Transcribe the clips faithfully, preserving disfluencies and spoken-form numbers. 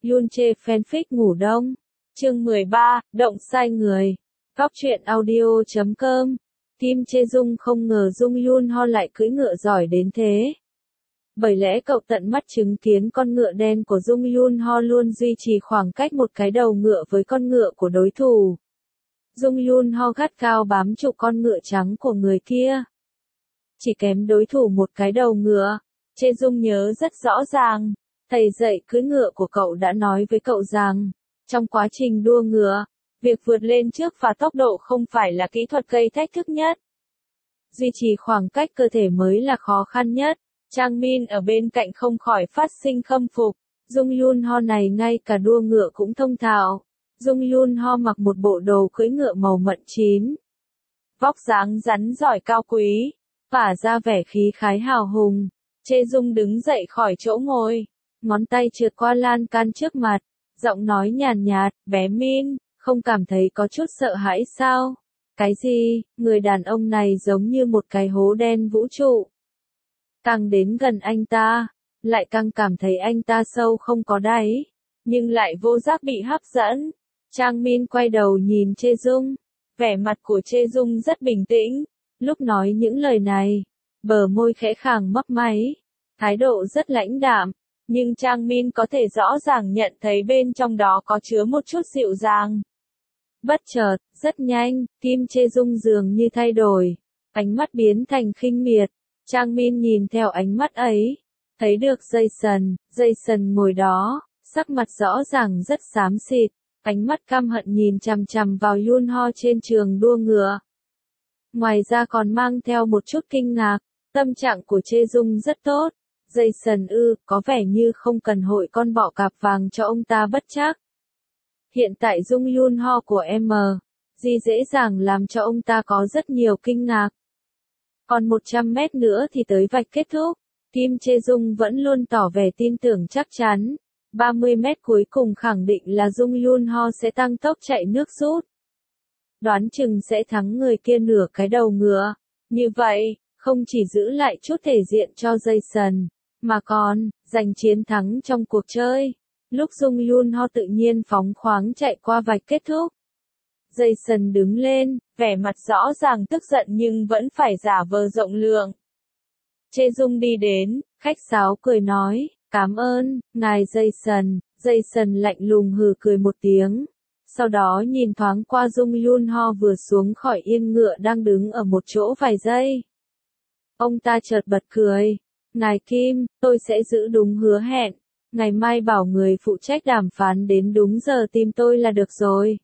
Yoon chê fanfic ngủ đông. Chương mười ba, động sai người. Góc truyện audio chấm com. Kim Chae Dung không ngờ Jung Yoon Ho lại cưỡi ngựa giỏi đến thế. Bởi lẽ cậu tận mắt chứng kiến con ngựa đen của Jung Yoon Ho luôn duy trì khoảng cách một cái đầu ngựa với con ngựa của đối thủ. Jung Yoon Ho gắt gao bám trụ con ngựa trắng của người kia. Chỉ kém đối thủ một cái đầu ngựa. Chae Dung nhớ rất rõ ràng. Thầy dạy cưỡi ngựa của cậu đã nói với cậu rằng, trong quá trình đua ngựa, việc vượt lên trước và tốc độ không phải là kỹ thuật gây thách thức nhất. Duy trì khoảng cách cơ thể mới là khó khăn nhất. Chang Min ở bên cạnh không khỏi phát sinh khâm phục. Jung Yoon Ho này ngay cả đua ngựa cũng thông thạo. Jung Yoon Ho mặc một bộ đồ cưỡi ngựa màu mận chín. Vóc dáng rắn giỏi cao quý, tỏa ra vẻ khí khái hào hùng. Chae Dung đứng dậy khỏi chỗ ngồi, ngón tay trượt qua lan can trước mặt, giọng nói nhàn nhạt, bé Min, không cảm thấy có chút sợ hãi sao? Cái gì, người đàn ông này giống như một cái hố đen vũ trụ. Càng đến gần anh ta, lại càng cảm thấy anh ta sâu không có đáy, nhưng lại vô giác bị hấp dẫn. Chang Min quay đầu nhìn Chae Dung, vẻ mặt của Chae Dung rất bình tĩnh, lúc nói những lời này, bờ môi khẽ khàng mấp máy, thái độ rất lãnh đạm, nhưng Chang Min có thể rõ ràng nhận thấy bên trong đó có chứa một chút dịu dàng. Bất chợt, rất nhanh, Kim Chae Dung dường như thay đổi, ánh mắt biến thành khinh miệt. Chang Min nhìn theo ánh mắt ấy, thấy được Jason, Jason ngồi đó, sắc mặt rõ ràng rất xám xịt, ánh mắt căm hận nhìn chằm chằm vào Yoon Ho trên trường đua ngựa. Ngoài ra còn mang theo một chút kinh ngạc, tâm trạng của Chae Dung rất tốt. Jason ư, có vẻ như không cần hội con bọ cạp vàng cho ông ta bất trắc. Hiện tại Jung Yoon Ho của em, gì dễ dàng làm cho ông ta có rất nhiều kinh ngạc. Còn một trăm mét nữa thì tới vạch kết thúc, Kim Chae Dung vẫn luôn tỏ vẻ tin tưởng chắc chắn. ba mươi mét cuối cùng khẳng định là Jung Yoon Ho sẽ tăng tốc chạy nước rút. Đoán chừng sẽ thắng người kia nửa cái đầu ngựa. Như vậy, không chỉ giữ lại chút thể diện cho Jason, mà còn giành chiến thắng trong cuộc chơi. Lúc Jung Yoon Ho tự nhiên phóng khoáng chạy qua vạch kết thúc. Jason đứng lên, vẻ mặt rõ ràng tức giận nhưng vẫn phải giả vờ rộng lượng. Chae Dung đi đến, khách sáo cười nói, cảm ơn, ngài Jason. Jason lạnh lùng hừ cười một tiếng. Sau đó nhìn thoáng qua Jung Yoon Ho vừa xuống khỏi yên ngựa đang đứng ở một chỗ vài giây. Ông ta chợt bật cười. Ngài Kim, tôi sẽ giữ đúng hứa hẹn. Ngày mai bảo người phụ trách đàm phán đến đúng giờ tìm tôi là được rồi.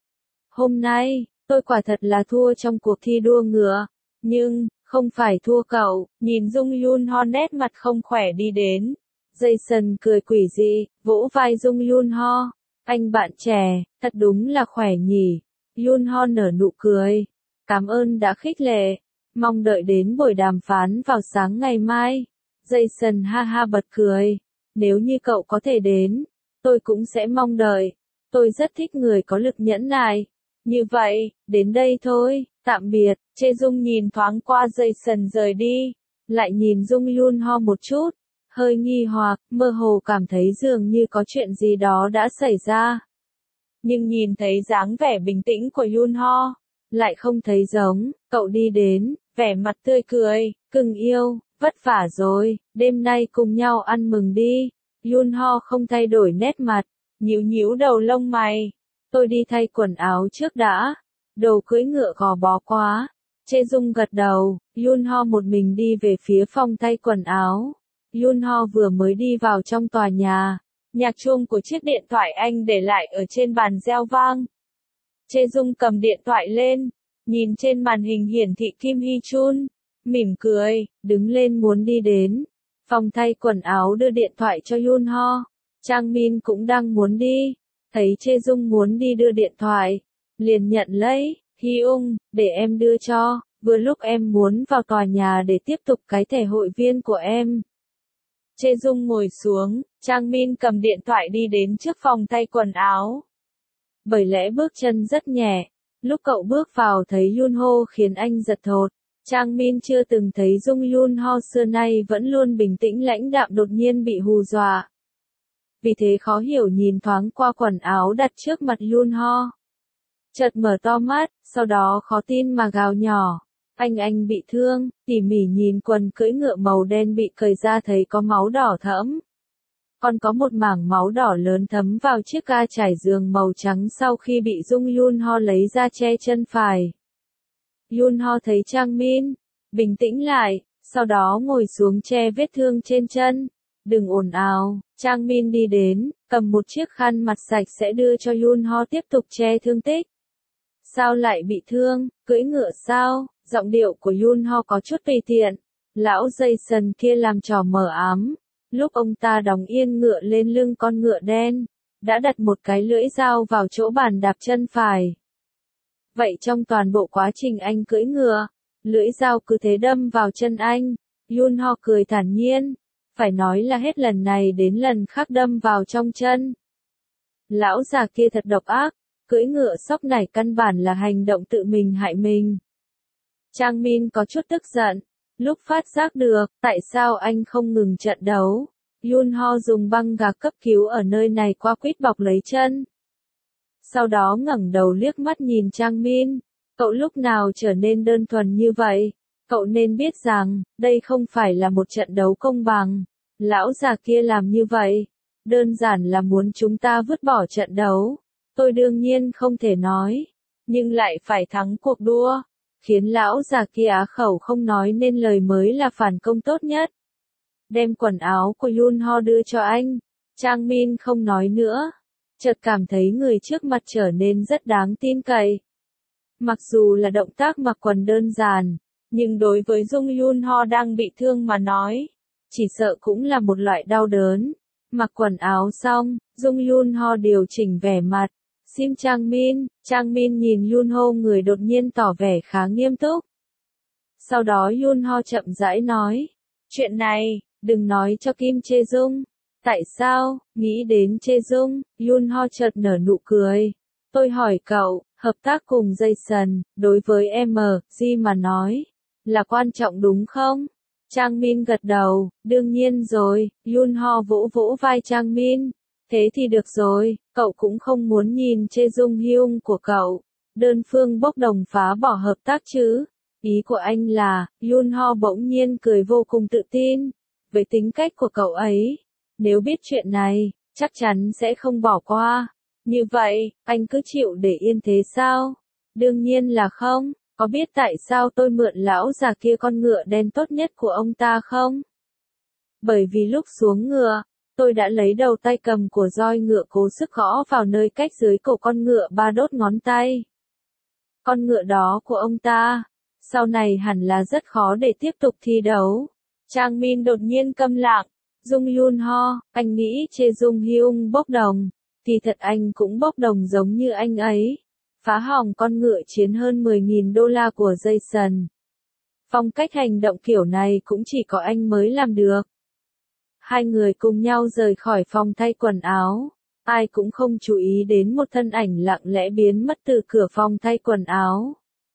Hôm nay, tôi quả thật là thua trong cuộc thi đua ngựa. Nhưng, không phải thua cậu. Nhìn Jung Yoon Ho nét mặt không khỏe đi đến. Jason cười quỷ dị, vỗ vai Jung Yoon Ho. Anh bạn trẻ, thật đúng là khỏe nhỉ. Yoon Ho nở nụ cười. Cảm ơn đã khích lệ. Mong đợi đến buổi đàm phán vào sáng ngày mai. Jason ha ha bật cười. Nếu như cậu có thể đến, tôi cũng sẽ mong đợi. Tôi rất thích người có lực nhẫn nại. Như vậy, đến đây thôi, tạm biệt. Chae Dung nhìn thoáng qua Jason rời đi, lại nhìn Jung Yoon Ho một chút, hơi nghi hoặc, mơ hồ cảm thấy dường như có chuyện gì đó đã xảy ra. Nhưng nhìn thấy dáng vẻ bình tĩnh của Yoon Ho, lại không thấy giống. Cậu đi đến, vẻ mặt tươi cười, cưng yêu, vất vả rồi, đêm nay cùng nhau ăn mừng đi. Yoon Ho không thay đổi nét mặt, nhíu nhíu đầu lông mày. Tôi đi thay quần áo trước đã. Đồ cưỡi ngựa gò bó quá. Chae Dung gật đầu. Yoon Ho một mình đi về phía phòng thay quần áo. Yoon Ho vừa mới đi vào trong tòa nhà. Nhạc chuông của chiếc điện thoại anh để lại ở trên bàn reo vang. Chae Dung cầm điện thoại lên, nhìn trên màn hình hiển thị Kim Hee Chun, mỉm cười, đứng lên muốn đi đến phòng thay quần áo đưa điện thoại cho Yoon Ho. Chang Min cũng đang muốn đi, thấy Chae Dung muốn đi đưa điện thoại, liền nhận lấy. Hyung, để em đưa cho, vừa lúc em muốn vào tòa nhà để tiếp tục cái thẻ hội viên của em. Chae Dung ngồi xuống, Chang Min cầm điện thoại đi đến trước phòng thay quần áo. Bởi lẽ bước chân rất nhẹ, lúc cậu bước vào thấy Yoon Ho khiến anh giật thót. Chang Min chưa từng thấy Jung Yoon Ho xưa nay vẫn luôn bình tĩnh lãnh đạm đột nhiên bị hù dọa. vì thế khó hiểu nhìn thoáng qua quần áo đặt trước mặt Yoon Ho. Chợt mở to mắt, sau đó khó tin mà gào nhỏ. Anh anh bị thương, tỉ mỉ nhìn quần cưỡi ngựa màu đen bị cởi ra thấy có máu đỏ thẫm. Còn có một mảng máu đỏ lớn thấm vào chiếc ga trải giường màu trắng sau khi bị Jung Yoon Ho lấy ra che chân phải. Yoon Ho thấy Chang Min, bình tĩnh lại, sau đó ngồi xuống che vết thương trên chân. Đừng ồn ào, Chang Min đi đến, cầm một chiếc khăn mặt sạch sẽ đưa cho Yoon Ho tiếp tục che thương tích. Sao lại bị thương, cưỡi ngựa sao? Giọng điệu của Yoon Ho có chút tùy tiện. Lão Jason kia làm trò mờ ám. Lúc ông ta đóng yên ngựa lên lưng con ngựa đen, đã đặt một cái lưỡi dao vào chỗ bàn đạp chân phải. Vậy trong toàn bộ quá trình anh cưỡi ngựa, lưỡi dao cứ thế đâm vào chân anh. Yoon Ho cười thản nhiên. Phải nói là hết lần này đến lần khác đâm vào trong chân. Lão già kia thật độc ác, cưỡi ngựa sóc này căn bản là hành động tự mình hại mình. Chang Min có chút tức giận, lúc phát giác được, tại sao anh không ngừng trận đấu. Yoon Ho dùng băng gạc cấp cứu ở nơi này qua quýt bọc lấy chân. Sau đó ngẩng đầu liếc mắt nhìn Chang Min, cậu lúc nào trở nên đơn thuần như vậy? Cậu nên biết rằng, đây không phải là một trận đấu công bằng. Lão già kia làm như vậy, đơn giản là muốn chúng ta vứt bỏ trận đấu. Tôi đương nhiên không thể nói, nhưng lại phải thắng cuộc đua. Khiến lão già kia á khẩu không nói nên lời mới là phản công tốt nhất. Đem quần áo của Yoon Ho đưa cho anh. Chang Min không nói nữa. Chợt cảm thấy người trước mặt trở nên rất đáng tin cậy. Mặc dù là động tác mặc quần đơn giản, nhưng đối với Jung Yoon Ho đang bị thương mà nói, chỉ sợ cũng là một loại đau đớn. Mặc quần áo xong, Jung Yoon Ho điều chỉnh vẻ mặt. Sim Chang Min, Chang Min nhìn Yoon Ho người đột nhiên tỏ vẻ khá nghiêm túc. Sau đó Yoon Ho chậm rãi nói, chuyện này, đừng nói cho Kim Chae Dung. Tại sao, nghĩ đến Chae Dung, Yoon Ho chợt nở nụ cười. Tôi hỏi cậu, hợp tác cùng Jason, đối với em giê mà nói, là quan trọng đúng không? Chang Min gật đầu, đương nhiên rồi, Yoon Ho vỗ vỗ vai Chang Min. Thế thì được rồi, cậu cũng không muốn nhìn Chae Dung Hyung của cậu, đơn phương bốc đồng phá bỏ hợp tác chứ. Ý của anh là, Yoon Ho bỗng nhiên cười vô cùng tự tin, với tính cách của cậu ấy, nếu biết chuyện này, chắc chắn sẽ không bỏ qua. Như vậy, anh cứ chịu để yên thế sao? Đương nhiên là không, có biết tại sao tôi mượn lão già kia con ngựa đen tốt nhất của ông ta không? Bởi vì lúc xuống ngựa, tôi đã lấy đầu tay cầm của roi ngựa cố sức gõ vào nơi cách dưới cổ con ngựa ba đốt ngón tay. Con ngựa đó của ông ta, sau này hẳn là rất khó để tiếp tục thi đấu. Chang Min đột nhiên câm lặng. Jung Yoon Ho, anh nghĩ Chae Dung Hyung bốc đồng, thì thật anh cũng bốc đồng giống như anh ấy. Phá hỏng con ngựa chiến hơn mười nghìn đô la của Jason. Phong cách hành động kiểu này cũng chỉ có anh mới làm được. Hai người cùng nhau rời khỏi phòng thay quần áo. Ai cũng không chú ý đến một thân ảnh lặng lẽ biến mất từ cửa phòng thay quần áo.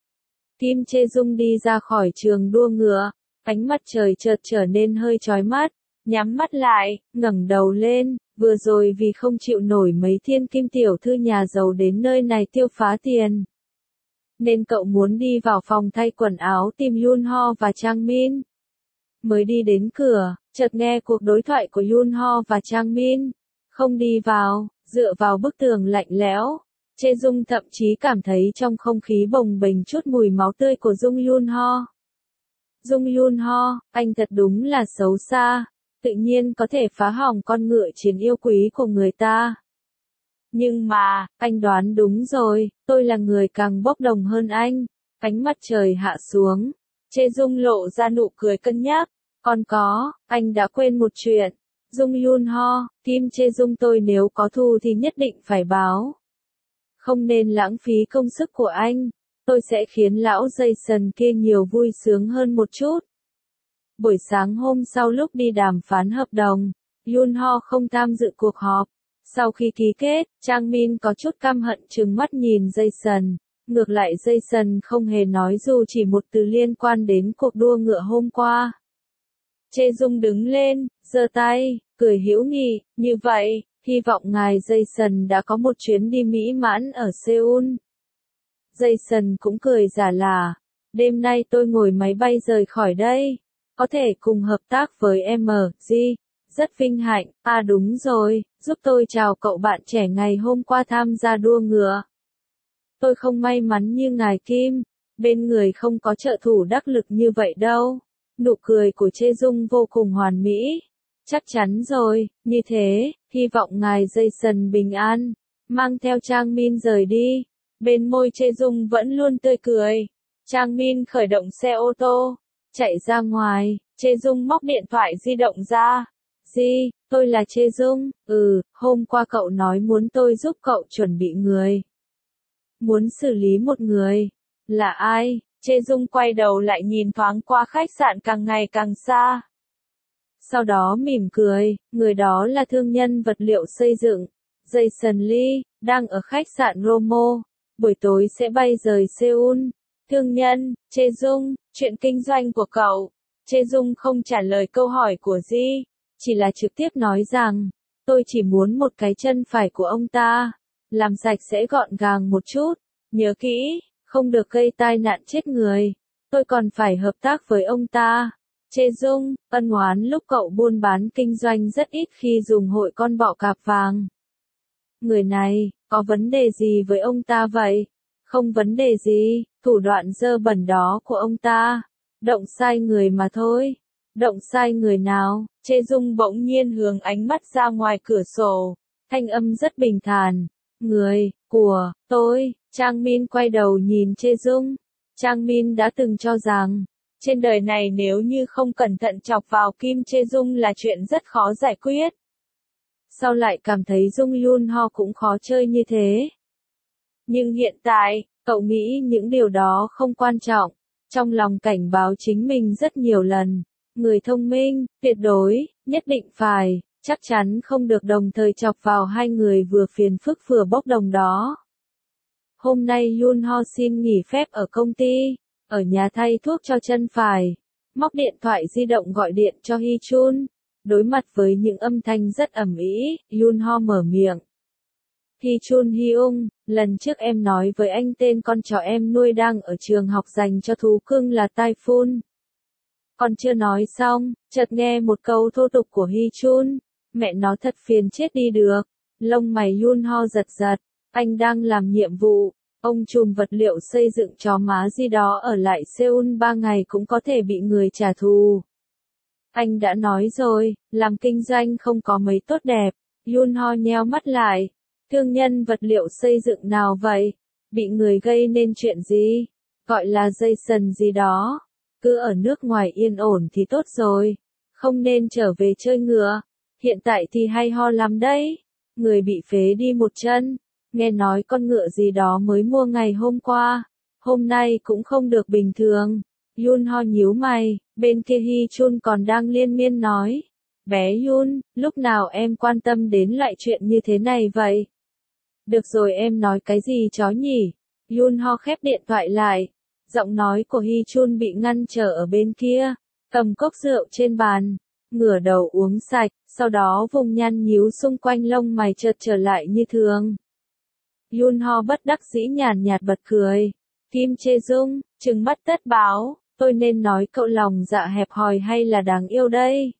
Kim Chae Dung đi ra khỏi trường đua ngựa. Ánh mặt trời chợt trở nên hơi chói mắt. Nhắm mắt lại, ngẩng đầu lên. Vừa rồi vì không chịu nổi mấy thiên kim tiểu thư nhà giàu đến nơi này tiêu phá tiền, nên cậu muốn đi vào phòng thay quần áo tìm Yoon Ho và Chang Min. Mới đi đến cửa, chợt nghe cuộc đối thoại của Yoon Ho và Chang Min. Không đi vào, dựa vào bức tường lạnh lẽo. Chae Dung thậm chí cảm thấy trong không khí bồng bềnh chút mùi máu tươi của Jung Yoon Ho. Jung Yoon Ho, anh thật đúng là xấu xa. Tự nhiên có thể phá hỏng con ngựa chiến yêu quý của người ta. Nhưng mà, anh đoán đúng rồi, tôi là người càng bốc đồng hơn anh. Ánh mặt trời hạ xuống. Chae Dung lộ ra nụ cười cân nhắc. Còn có, anh đã quên một chuyện. Jung Yoon Ho, Kim Chae Dung tôi nếu có thù thì nhất định phải báo. Không nên lãng phí công sức của anh. Tôi sẽ khiến lão Jason kia nhiều vui sướng hơn một chút. Buổi sáng hôm sau lúc đi đàm phán hợp đồng, Yoon Ho không tham dự cuộc họp. Sau khi ký kết, Chang Min có chút căm hận trừng mắt nhìn Jason. Ngược lại Jason không hề nói dù chỉ một từ liên quan đến cuộc đua ngựa hôm qua. Chae Dung đứng lên, giơ tay, cười hữu nghị, như vậy, hy vọng ngài Jason đã có một chuyến đi mỹ mãn ở Seoul. Jason cũng cười giả lả, đêm nay tôi ngồi máy bay rời khỏi đây, có thể cùng hợp tác với em G, rất vinh hạnh. À đúng rồi, giúp tôi chào cậu bạn trẻ ngày hôm qua tham gia đua ngựa. Tôi không may mắn như ngài Kim, bên người không có trợ thủ đắc lực như vậy đâu. Nụ cười của Chê Dung vô cùng hoàn mỹ. Chắc chắn rồi, như thế, hy vọng ngài Jason bình an, mang theo Trang Min rời đi. Bên môi Chê Dung vẫn luôn tươi cười. Trang Min khởi động xe ô tô, chạy ra ngoài. Chê Dung móc điện thoại di động ra. Di, tôi là Chê Dung, ừ, hôm qua cậu nói muốn tôi giúp cậu chuẩn bị người. Muốn xử lý một người. Là ai? Chê Dung quay đầu lại nhìn thoáng qua khách sạn càng ngày càng xa. Sau đó mỉm cười, người đó là thương nhân vật liệu xây dựng, Jason Lee, đang ở khách sạn Romo, buổi tối sẽ bay rời Seoul. Thương nhân, Chê Dung, chuyện kinh doanh của cậu. Chê Dung không trả lời câu hỏi của Di, chỉ là trực tiếp nói rằng, tôi chỉ muốn một cái chân phải của ông ta, làm sạch sẽ gọn gàng một chút, nhớ kỹ, không được gây tai nạn chết người, tôi còn phải hợp tác với ông ta. Chê Dung, ân oán lúc cậu buôn bán kinh doanh rất ít khi dùng hội con bọ cạp vàng. Người này, có vấn đề gì với ông ta vậy? Không vấn đề gì, thủ đoạn dơ bẩn đó của ông ta. Động sai người mà thôi. Động sai người nào? Chê Dung bỗng nhiên hướng ánh mắt ra ngoài cửa sổ. Thanh âm rất bình thản. Người, của, tôi. Trang Min quay đầu nhìn Chê Dung. Trang Min đã từng cho rằng, trên đời này nếu như không cẩn thận chọc vào Kim Chê Dung là chuyện rất khó giải quyết. Sao lại cảm thấy Dung Yun Ho cũng khó chơi như thế? Nhưng hiện tại, cậu nghĩ những điều đó không quan trọng. Trong lòng cảnh báo chính mình rất nhiều lần. Người thông minh, tuyệt đối, nhất định phải, chắc chắn không được đồng thời chọc vào hai người vừa phiền phức vừa bốc đồng đó. Hôm nay Yun Ho xin nghỉ phép ở công ty, ở nhà thay thuốc cho chân phải. Móc điện thoại di động gọi điện cho Hee Chun. Đối mặt với những âm thanh rất ầm ĩ, Yun Ho mở miệng. Hee Chun Hyung, lần trước em nói với anh tên con chó em nuôi đang ở trường học dành cho thú cưng là Typhoon. Còn chưa nói xong, chợt nghe một câu thô tục của Hee Chun. Mẹ nó thật phiền chết đi được. Lông mày Yun Ho giật giật. Anh đang làm nhiệm vụ. Ông trùm vật liệu xây dựng chó má gì đó ở lại Seoul ba ngày cũng có thể bị người trả thù. Anh đã nói rồi, làm kinh doanh không có mấy tốt đẹp. Yun Ho nheo mắt lại. Thương nhân vật liệu xây dựng nào vậy? Bị người gây nên chuyện gì? Gọi là Jason gì đó. Cứ ở nước ngoài yên ổn thì tốt rồi. Không nên trở về chơi ngựa. Hiện tại thì hay ho lắm đấy. Người bị phế đi một chân. Nghe nói con ngựa gì đó mới mua ngày hôm qua. Hôm nay cũng không được bình thường. Yun Ho nhíu mày. Bên kia Hee Chun còn đang liên miên nói. Bé Yun, lúc nào em quan tâm đến loại chuyện như thế này vậy? Được rồi em nói cái gì chó nhỉ? Yun Ho khép điện thoại lại. Giọng nói của Hee Chun bị ngăn trở ở bên kia. Cầm cốc rượu trên bàn. Ngửa đầu uống sạch. Sau đó vùng nhăn nhíu xung quanh lông mày chợt trở lại như thường. Yun Ho bất đắc dĩ nhàn nhạt bật cười. Kim Chê Dung, trừng mắt tất báo. Tôi nên nói cậu lòng dạ hẹp hòi hay là đáng yêu đây?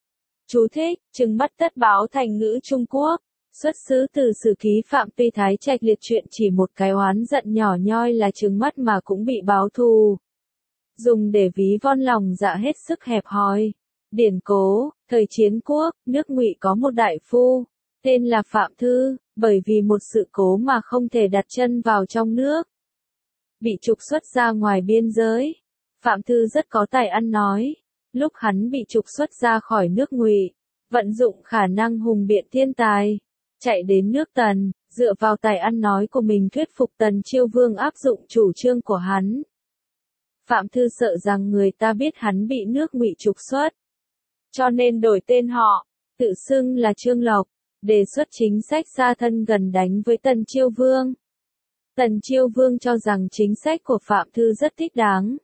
Chú thích, trừng mắt tất báo thành ngữ Trung Quốc. Xuất xứ từ sử ký Phạm Tuy Thái Trạch liệt truyện chỉ một cái oán giận nhỏ nhoi là trừng mắt mà cũng bị báo thù. Dùng để ví von lòng dạ hết sức hẹp hòi. Điển cố, thời chiến quốc, nước Ngụy có một đại phu, tên là Phạm Thư, bởi vì một sự cố mà không thể đặt chân vào trong nước. Bị trục xuất ra ngoài biên giới. Phạm Thư rất có tài ăn nói. Lúc hắn bị trục xuất ra khỏi nước Ngụy, vận dụng khả năng hùng biện thiên tài, chạy đến nước Tần, dựa vào tài ăn nói của mình thuyết phục Tần Chiêu Vương áp dụng chủ trương của hắn. Phạm Thư sợ rằng người ta biết hắn bị nước Ngụy trục xuất, cho nên đổi tên họ, tự xưng là Trương Lộc, đề xuất chính sách xa thân gần đánh với Tần Chiêu Vương. Tần Chiêu Vương cho rằng chính sách của Phạm Thư rất thích đáng.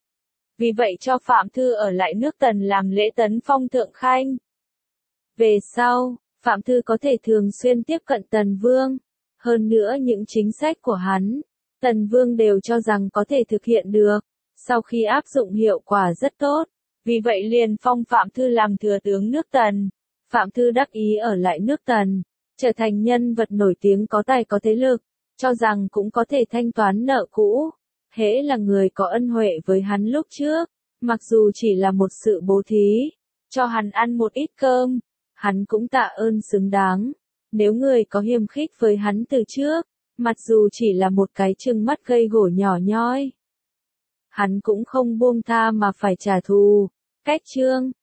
Vì vậy cho Phạm Thư ở lại nước Tần làm lễ tấn phong thượng khanh. Về sau, Phạm Thư có thể thường xuyên tiếp cận Tần Vương. Hơn nữa những chính sách của hắn, Tần Vương đều cho rằng có thể thực hiện được. Sau khi áp dụng hiệu quả rất tốt, vì vậy liền phong Phạm Thư làm thừa tướng nước Tần. Phạm Thư đắc ý ở lại nước Tần, trở thành nhân vật nổi tiếng có tài có thế lực, cho rằng cũng có thể thanh toán nợ cũ. Hễ là người có ân huệ với hắn lúc trước, mặc dù chỉ là một sự bố thí, cho hắn ăn một ít cơm, hắn cũng tạ ơn xứng đáng. Nếu người có hiềm khích với hắn từ trước, mặc dù chỉ là một cái trừng mắt gây gổ nhỏ nhoi, hắn cũng không buông tha mà phải trả thù. Cách chương